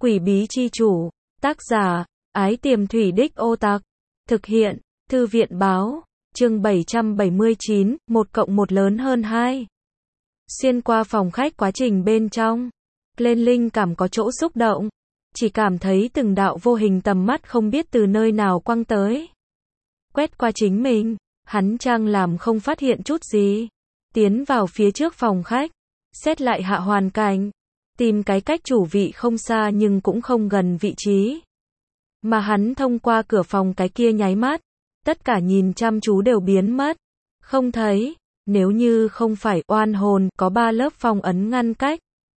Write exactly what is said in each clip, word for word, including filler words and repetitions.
Quỷ bí chi chủ, tác giả, Ái Tiềm Thủy Đích Ô Tặc, thực hiện, Thư viện báo, chương bảy trăm bảy mươi chín, một cộng một lớn hơn hai. Xuyên qua phòng khách quá trình bên trong, lên linh cảm có chỗ xúc động, chỉ cảm thấy từng đạo vô hình tầm mắt không biết từ nơi nào quăng tới. Quét qua chính mình, hắn trang làm không phát hiện chút gì, tiến vào phía trước phòng khách, xét lại hạ hoàn cảnh, tìm cái cách chủ vị không xa nhưng cũng không gần vị trí. Mà hắn thông qua cửa phòng cái kia nháy mắt, tất cả nhìn chăm chú đều biến mất, không thấy, nếu như không phải oan hồn có ba lớp phong ấn ngăn cách.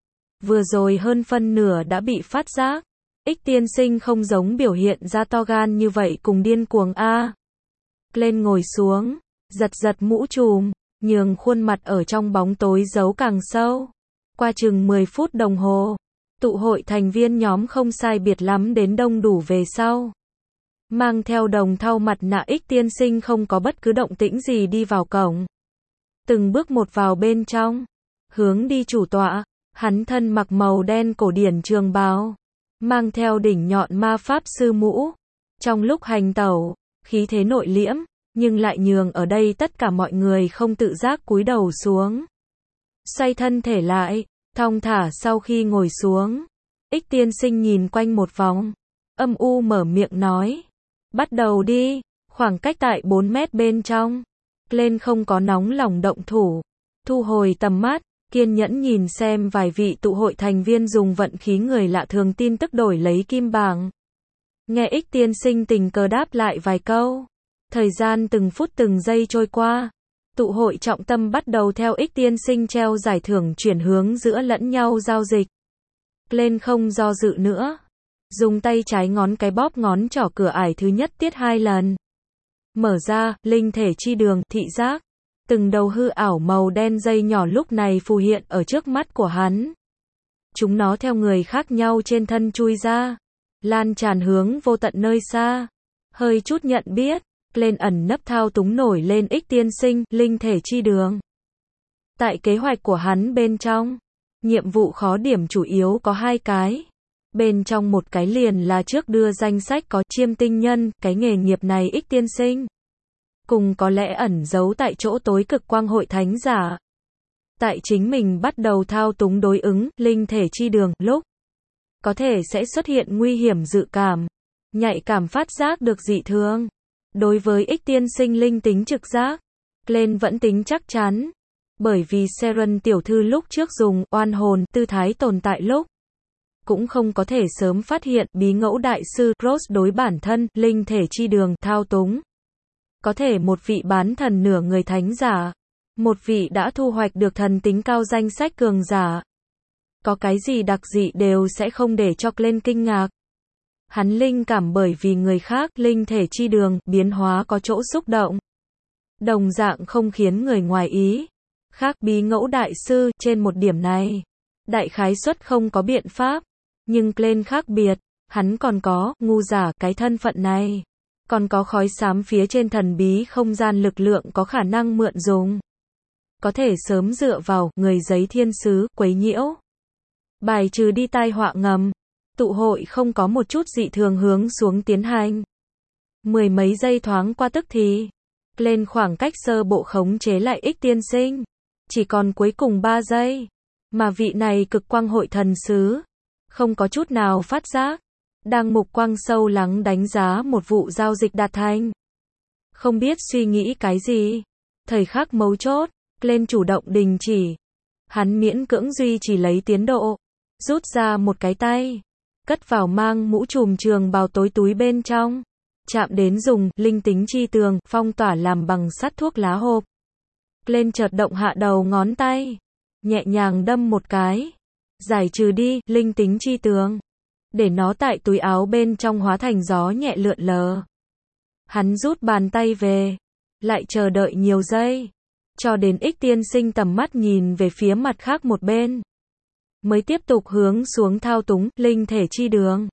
Vừa rồi hơn phân nửa đã bị phát giác, Ích tiên sinh không giống biểu hiện ra to gan như vậy cùng điên cuồng a. Lên ngồi xuống, giật giật mũ trùm, nhường khuôn mặt ở trong bóng tối giấu càng sâu. Qua chừng mười phút đồng hồ, tụ hội thành viên nhóm không sai biệt lắm đến đông đủ về sau. Mang theo đồng thau mặt nạ Ích tiên sinh không có bất cứ động tĩnh gì đi vào cổng. Từng bước một vào bên trong, hướng đi chủ tọa, hắn thân mặc màu đen cổ điển trường bào, mang theo đỉnh nhọn ma pháp sư mũ. Trong lúc hành tẩu, khí thế nội liễm, nhưng lại nhường ở đây tất cả mọi người không tự giác cúi đầu xuống. Xoay thân thể lại, thong thả sau khi ngồi xuống, Ích tiên sinh nhìn quanh một vòng, âm u mở miệng nói, bắt đầu đi, khoảng cách tại bốn mét bên trong. Lên không có nóng lòng động thủ, thu hồi tầm mắt, kiên nhẫn nhìn xem vài vị tụ hội thành viên dùng vận khí người lạ thường tin tức đổi lấy kim bảng. Nghe Ích tiên sinh tình cờ đáp lại vài câu, thời gian từng phút từng giây trôi qua, tụ hội trọng tâm bắt đầu theo Ích tiên sinh treo giải thưởng chuyển hướng giữa lẫn nhau giao dịch. Lên không do dự nữa, dùng tay trái ngón cái bóp ngón trỏ cửa ải thứ nhất tiết hai lần. Mở ra, linh thể chi đường, thị giác. Từng đầu hư ảo màu đen dây nhỏ lúc này phù hiện ở trước mắt của hắn. Chúng nó theo người khác nhau trên thân chui ra, lan tràn hướng vô tận nơi xa. Hơi chút nhận biết, lên ẩn nấp thao túng nổi lên Ích tiên sinh, linh thể chi đường. Tại kế hoạch của hắn bên trong, nhiệm vụ khó điểm chủ yếu có hai cái. Bên trong một cái liền là trước đưa danh sách có chiêm tinh nhân, cái nghề nghiệp này Ích tiên sinh. Cùng có lẽ ẩn giấu tại chỗ tối cực quang hội thánh giả. Tại chính mình bắt đầu thao túng đối ứng, linh thể chi đường, lúc có thể sẽ xuất hiện nguy hiểm dự cảm, nhạy cảm phát giác được dị thường. Đối với Ích tiên sinh linh tính trực giác, lên vẫn tính chắc chắn. Bởi vì Seren tiểu thư lúc trước dùng oan hồn tư thái tồn tại lúc, cũng không có thể sớm phát hiện bí ngẫu đại sư Ross đối bản thân, linh thể chi đường, thao túng. Có thể một vị bán thần nửa người thánh giả, một vị đã thu hoạch được thần tính cao danh sách cường giả. Có cái gì đặc dị đều sẽ không để cho lên kinh ngạc. Hắn linh cảm bởi vì người khác, linh thể chi đường, biến hóa có chỗ xúc động. Đồng dạng không khiến người ngoài ý. Khác bí ngẫu đại sư, trên một điểm này, đại khái suất không có biện pháp. Nhưng lên khác biệt, hắn còn có, ngu giả, cái thân phận này. Còn có khói xám phía trên thần bí không gian lực lượng có khả năng mượn dùng. Có thể sớm dựa vào, người giấy thiên sứ, quấy nhiễu. Bài trừ đi tai họa ngầm. Tụ hội không có một chút dị thường hướng xuống tiến hành. Mười mấy giây thoáng qua tức thì. Lên khoảng cách sơ bộ khống chế lại Ích tiên sinh. Chỉ còn cuối cùng ba giây. Mà vị này cực quang hội thần sứ. Không có chút nào phát giác. Đang mục quang sâu lắng đánh giá một vụ giao dịch đạt thành. Không biết suy nghĩ cái gì. Thời khắc mấu chốt, lên chủ động đình chỉ. Hắn miễn cưỡng duy trì lấy tiến độ. Rút ra một cái tay. Cất vào mang mũ trùm trường bào tối túi bên trong. Chạm đến dùng, linh tính chi tường, phong tỏa làm bằng sắt thuốc lá hộp. Lên chợt động hạ đầu ngón tay. Nhẹ nhàng đâm một cái. Giải trừ đi, linh tính chi tường. Để nó tại túi áo bên trong hóa thành gió nhẹ lượn lờ. Hắn rút bàn tay về. Lại chờ đợi nhiều giây. Cho đến Ích tiên sinh tầm mắt nhìn về phía mặt khác một bên. Mới tiếp tục hướng xuống thao túng, linh thể chi đường.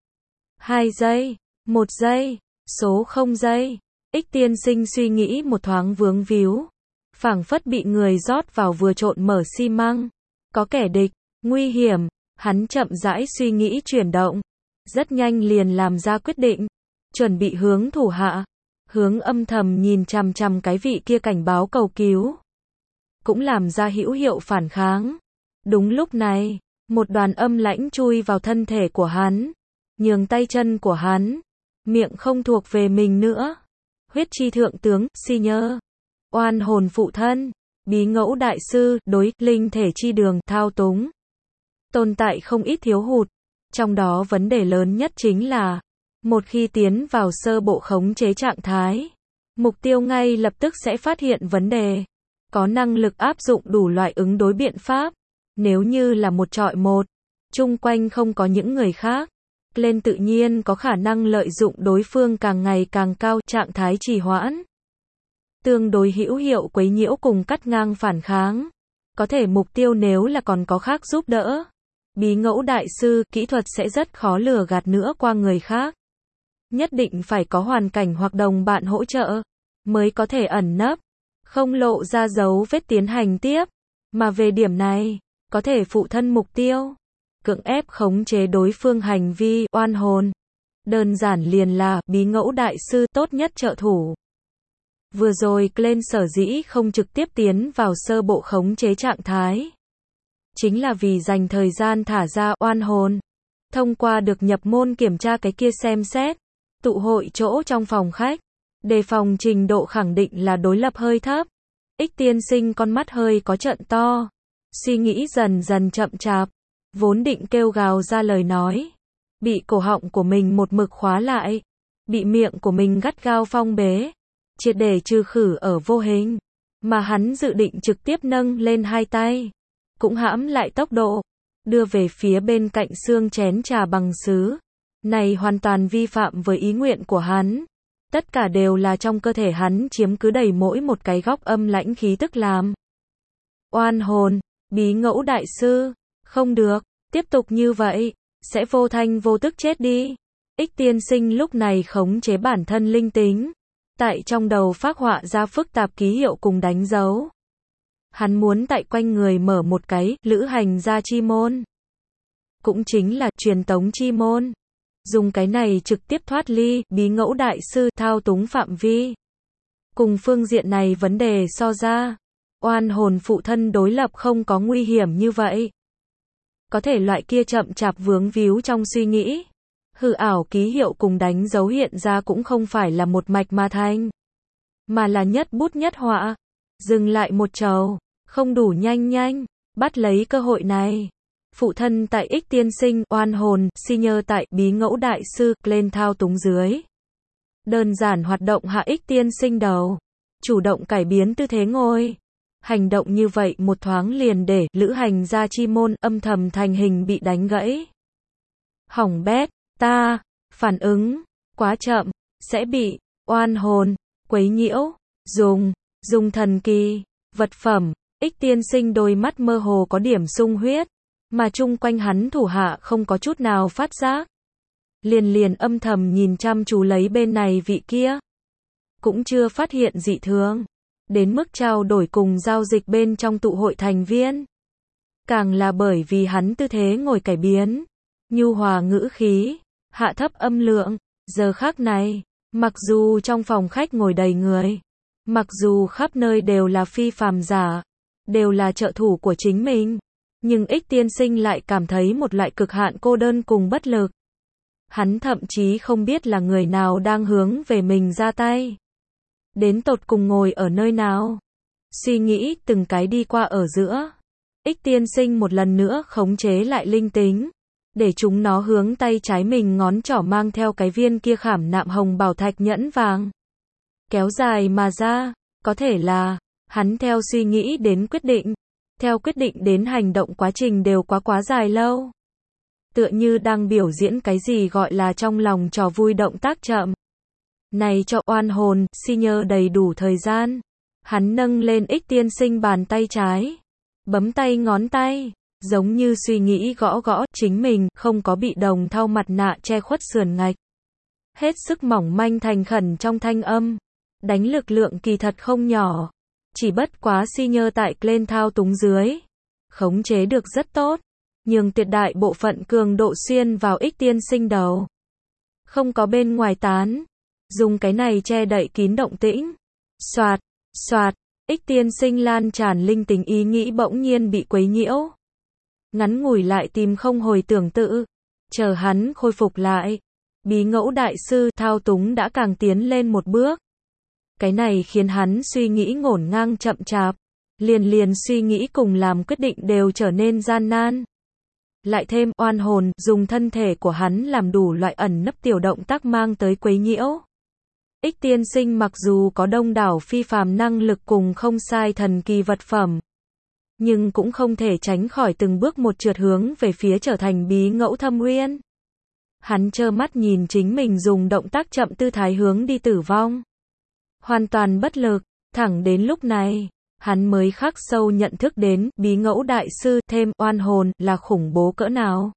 Hai giây. Một giây. Số không giây. Ích tiên sinh suy nghĩ một thoáng vướng víu. Phảng phất bị người rót vào vừa trộn mở xi măng. Có kẻ địch. Nguy hiểm. Hắn chậm rãi suy nghĩ chuyển động, rất nhanh liền làm ra quyết định, chuẩn bị hướng thủ hạ, hướng âm thầm nhìn chằm chằm cái vị kia cảnh báo cầu cứu, cũng làm ra hữu hiệu phản kháng. Đúng lúc này, một đoàn âm lãnh chui vào thân thể của hắn, nhường tay chân của hắn, miệng không thuộc về mình nữa. Huyết chi thượng tướng, si nhơ, oan hồn phụ thân, bí ngẫu đại sư, đối, linh thể chi đường, thao túng. Tồn tại không ít thiếu hụt, trong đó vấn đề lớn nhất chính là, một khi tiến vào sơ bộ khống chế trạng thái, mục tiêu ngay lập tức sẽ phát hiện vấn đề, có năng lực áp dụng đủ loại ứng đối biện pháp. Nếu như là một trọi một, chung quanh không có những người khác, lên tự nhiên có khả năng lợi dụng đối phương càng ngày càng cao trạng thái trì hoãn. Tương đối hữu hiệu quấy nhiễu cùng cắt ngang phản kháng. Có thể mục tiêu nếu là còn có khác giúp đỡ. Bí ngẫu đại sư, kỹ thuật sẽ rất khó lừa gạt nữa qua người khác. Nhất định phải có hoàn cảnh hoặc đồng bạn hỗ trợ, mới có thể ẩn nấp, không lộ ra dấu vết tiến hành tiếp. Mà về điểm này, có thể phụ thân mục tiêu, cưỡng ép khống chế đối phương hành vi, oan hồn. Đơn giản liền là, bí ngẫu đại sư tốt nhất trợ thủ. Vừa rồi Glenn sở dĩ không trực tiếp tiến vào sơ bộ khống chế trạng thái. Chính là vì dành thời gian thả ra oan hồn. Thông qua được nhập môn kiểm tra cái kia xem xét, tụ hội chỗ trong phòng khách. Đề phòng trình độ khẳng định là đối lập hơi thấp. Ích tiên sinh con mắt hơi có trận to. Suy nghĩ dần dần chậm chạp. Vốn định kêu gào ra lời nói. Bị cổ họng của mình một mực khóa lại. Bị miệng của mình gắt gao phong bế. Triệt để trừ khử ở vô hình. Mà hắn dự định trực tiếp nâng lên hai tay. Cũng hãm lại tốc độ. Đưa về phía bên cạnh xương chén trà bằng sứ. Này hoàn toàn vi phạm với ý nguyện của hắn. Tất cả đều là trong cơ thể hắn chiếm cứ đầy mỗi một cái góc âm lãnh khí tức làm. Oan hồn, bí ngẫu đại sư, không được, tiếp tục như vậy, sẽ vô thanh vô tức chết đi. Ích tiên sinh lúc này khống chế bản thân linh tính, tại trong đầu phác họa ra phức tạp ký hiệu cùng đánh dấu. Hắn muốn tại quanh người mở một cái, lữ hành gia chi môn. Cũng chính là truyền tống chi môn. Dùng cái này trực tiếp thoát ly, bí ngẫu đại sư, thao túng phạm vi. Cùng phương diện này vấn đề so ra, oan hồn phụ thân đối lập không có nguy hiểm như vậy. Có thể loại kia chậm chạp vướng víu trong suy nghĩ. Hư ảo ký hiệu cùng đánh dấu hiện ra cũng không phải là một mạch mà thành. Mà là nhất bút nhất họa. Dừng lại một trầu, không đủ nhanh nhanh, bắt lấy cơ hội này. Phụ thân tại Ích tiên sinh, oan hồn, si nhơ tại bí ngẫu đại sư, lên thao túng dưới. Đơn giản hoạt động hạ Ích tiên sinh đầu. Chủ động cải biến tư thế ngồi. Hành động như vậy một thoáng liền để lữ hành gia chi môn âm thầm thành hình bị đánh gãy. Hỏng bét, ta, phản ứng, quá chậm, sẽ bị, oan hồn, quấy nhiễu, dùng, dùng thần kỳ, vật phẩm. Ích tiên sinh đôi mắt mơ hồ có điểm sung huyết. Mà chung quanh hắn thủ hạ không có chút nào phát giác. Liền liền âm thầm nhìn chăm chú lấy bên này vị kia. Cũng chưa phát hiện dị thường. Đến mức trao đổi cùng giao dịch bên trong tụ hội thành viên. Càng là bởi vì hắn tư thế ngồi cải biến. Nhu hòa ngữ khí. Hạ thấp âm lượng. Giờ khác này, mặc dù trong phòng khách ngồi đầy người. Mặc dù khắp nơi đều là phi phàm giả. Đều là trợ thủ của chính mình. Nhưng Ích tiên sinh lại cảm thấy một loại cực hạn cô đơn cùng bất lực. Hắn thậm chí không biết là người nào đang hướng về mình ra tay. Đến tột cùng ngồi ở nơi nào. Suy nghĩ từng cái đi qua ở giữa. Ích tiên sinh một lần nữa khống chế lại linh tính. Để chúng nó hướng tay trái mình ngón trỏ mang theo cái viên kia khảm nạm hồng bảo thạch nhẫn vàng. Kéo dài mà ra. Có thể là, hắn theo suy nghĩ đến quyết định. Theo quyết định đến hành động quá trình đều quá quá dài lâu. Tựa như đang biểu diễn cái gì gọi là trong lòng trò vui động tác chậm. Này cho oan hồn, si nhơ đầy đủ thời gian. Hắn nâng lên Ích tiên sinh bàn tay trái. Bấm tay ngón tay. Giống như suy nghĩ gõ gõ chính mình, không có bị đồng thau mặt nạ che khuất sườn ngạch. Hết sức mỏng manh thành khẩn trong thanh âm. Đánh lực lượng kỳ thật không nhỏ. Chỉ bất quá si nhơ tại lên thao túng dưới. Khống chế được rất tốt. nhường tuyệt đại bộ phận cường độ xuyên vào Ích tiên sinh đầu. Không có bên ngoài tán. Dùng cái này che đậy kín động tĩnh. Soạt, soạt, Ích tiên sinh lan tràn linh tính ý nghĩ bỗng nhiên bị quấy nhiễu. Ngắn ngủi lại tìm không hồi tưởng tự. Chờ hắn khôi phục lại. Bí ngẫu đại sư thao túng đã càng tiến lên một bước. Cái này khiến hắn suy nghĩ ngổn ngang chậm chạp. Liền liền suy nghĩ cùng làm quyết định đều trở nên gian nan. Lại thêm oan hồn dùng thân thể của hắn làm đủ loại ẩn nấp tiểu động tác mang tới quấy nhiễu. Ích tiên sinh mặc dù có đông đảo phi phàm năng lực cùng không sai thần kỳ vật phẩm, nhưng cũng không thể tránh khỏi từng bước một trượt hướng về phía trở thành bí ngẫu thâm uyên. Hắn trơ mắt nhìn chính mình dùng động tác chậm tư thái hướng đi tử vong. Hoàn toàn bất lực, thẳng đến lúc này, hắn mới khắc sâu nhận thức đến bí ngẫu đại sư thêm oan hồn là khủng bố cỡ nào.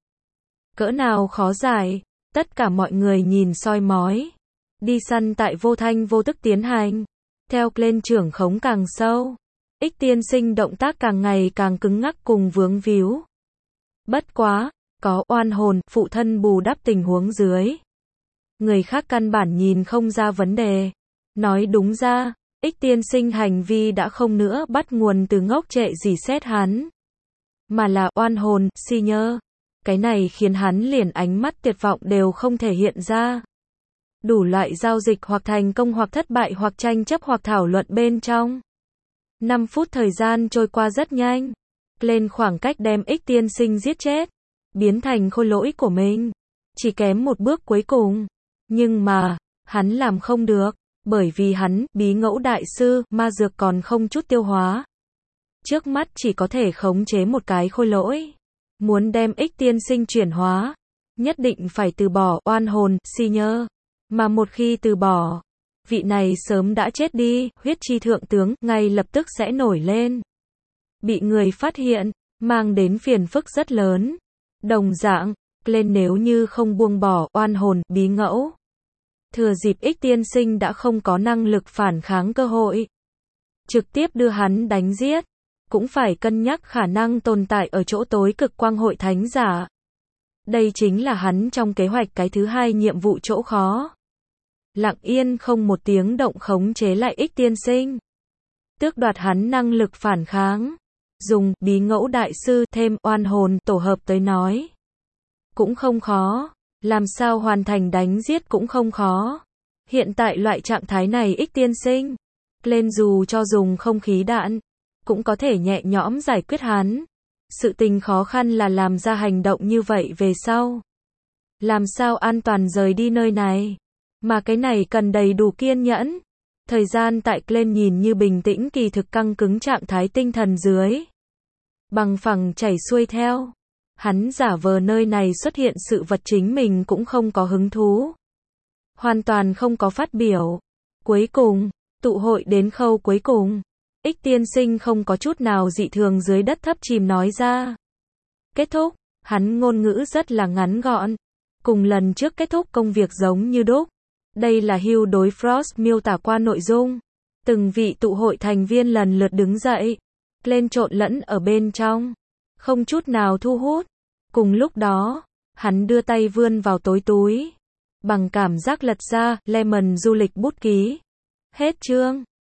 Cỡ nào khó giải, tất cả mọi người nhìn soi mói. Đi săn tại vô thanh vô tức tiến hành. Theo lên trưởng khống càng sâu. Ích tiên sinh động tác càng ngày càng cứng ngắc cùng vướng víu. Bất quá, có oan hồn phụ thân bù đắp tình huống dưới. Người khác căn bản nhìn không ra vấn đề. Nói đúng ra, Ích tiên sinh hành vi đã không nữa bắt nguồn từ ngốc trệ gì xét hắn. Mà là oan hồn, si nhơ. Cái này khiến hắn liền ánh mắt tuyệt vọng đều không thể hiện ra. Đủ loại giao dịch hoặc thành công hoặc thất bại hoặc tranh chấp hoặc thảo luận bên trong. năm phút thời gian trôi qua rất nhanh. Lên khoảng cách đem Ích tiên sinh giết chết. Biến thành khôi lỗi của mình. Chỉ kém một bước cuối cùng. Nhưng mà, hắn làm không được. Bởi vì hắn, bí ngẫu đại sư, ma dược còn không chút tiêu hóa. Trước mắt chỉ có thể khống chế một cái khôi lỗi. Muốn đem Ích tiên sinh chuyển hóa. Nhất định phải từ bỏ oan hồn, si nhơ. Mà một khi từ bỏ, vị này sớm đã chết đi, huyết chi thượng tướng, ngay lập tức sẽ nổi lên. Bị người phát hiện, mang đến phiền phức rất lớn. Đồng dạng, lên nếu như không buông bỏ oan hồn, bí ngẫu. Thừa dịp Ích tiên sinh đã không có năng lực phản kháng cơ hội. Trực tiếp đưa hắn đánh giết. Cũng phải cân nhắc khả năng tồn tại ở chỗ tối cực quang hội thánh giả. Đây chính là hắn trong kế hoạch cái thứ hai nhiệm vụ chỗ khó. Lặng yên không một tiếng động khống chế lại Ích tiên sinh. Tước đoạt hắn năng lực phản kháng. Dùng bí ngẫu đại sư thêm oan hồn tổ hợp tới nói. Cũng không khó. Làm sao hoàn thành đánh giết cũng không khó. Hiện tại loại trạng thái này Ích tiên sinh. Lên dù cho dùng không khí đạn. Cũng có thể nhẹ nhõm giải quyết hắn. Sự tình khó khăn là làm ra hành động như vậy về sau. Làm sao an toàn rời đi nơi này. Mà cái này cần đầy đủ kiên nhẫn. Thời gian tại lên nhìn như bình tĩnh kỳ thực căng cứng trạng thái tinh thần dưới. Bằng phẳng chảy xuôi theo. Hắn giả vờ nơi này xuất hiện sự vật chính mình cũng không có hứng thú. Hoàn toàn không có phát biểu. Cuối cùng, tụ hội đến khâu cuối cùng. Ích tiên sinh không có chút nào dị thường dưới đất thấp chìm nói ra. Kết thúc, hắn ngôn ngữ rất là ngắn gọn. Cùng lần trước kết thúc công việc giống như đúc. Đây là Hugh đối Frost miêu tả qua nội dung. Từng vị tụ hội thành viên lần lượt đứng dậy. Lên trộn lẫn ở bên trong. Không chút nào thu hút. Cùng lúc đó, hắn đưa tay vươn vào tối túi. Bằng cảm giác lật ra, Lemon du lịch bút ký. Hết chương.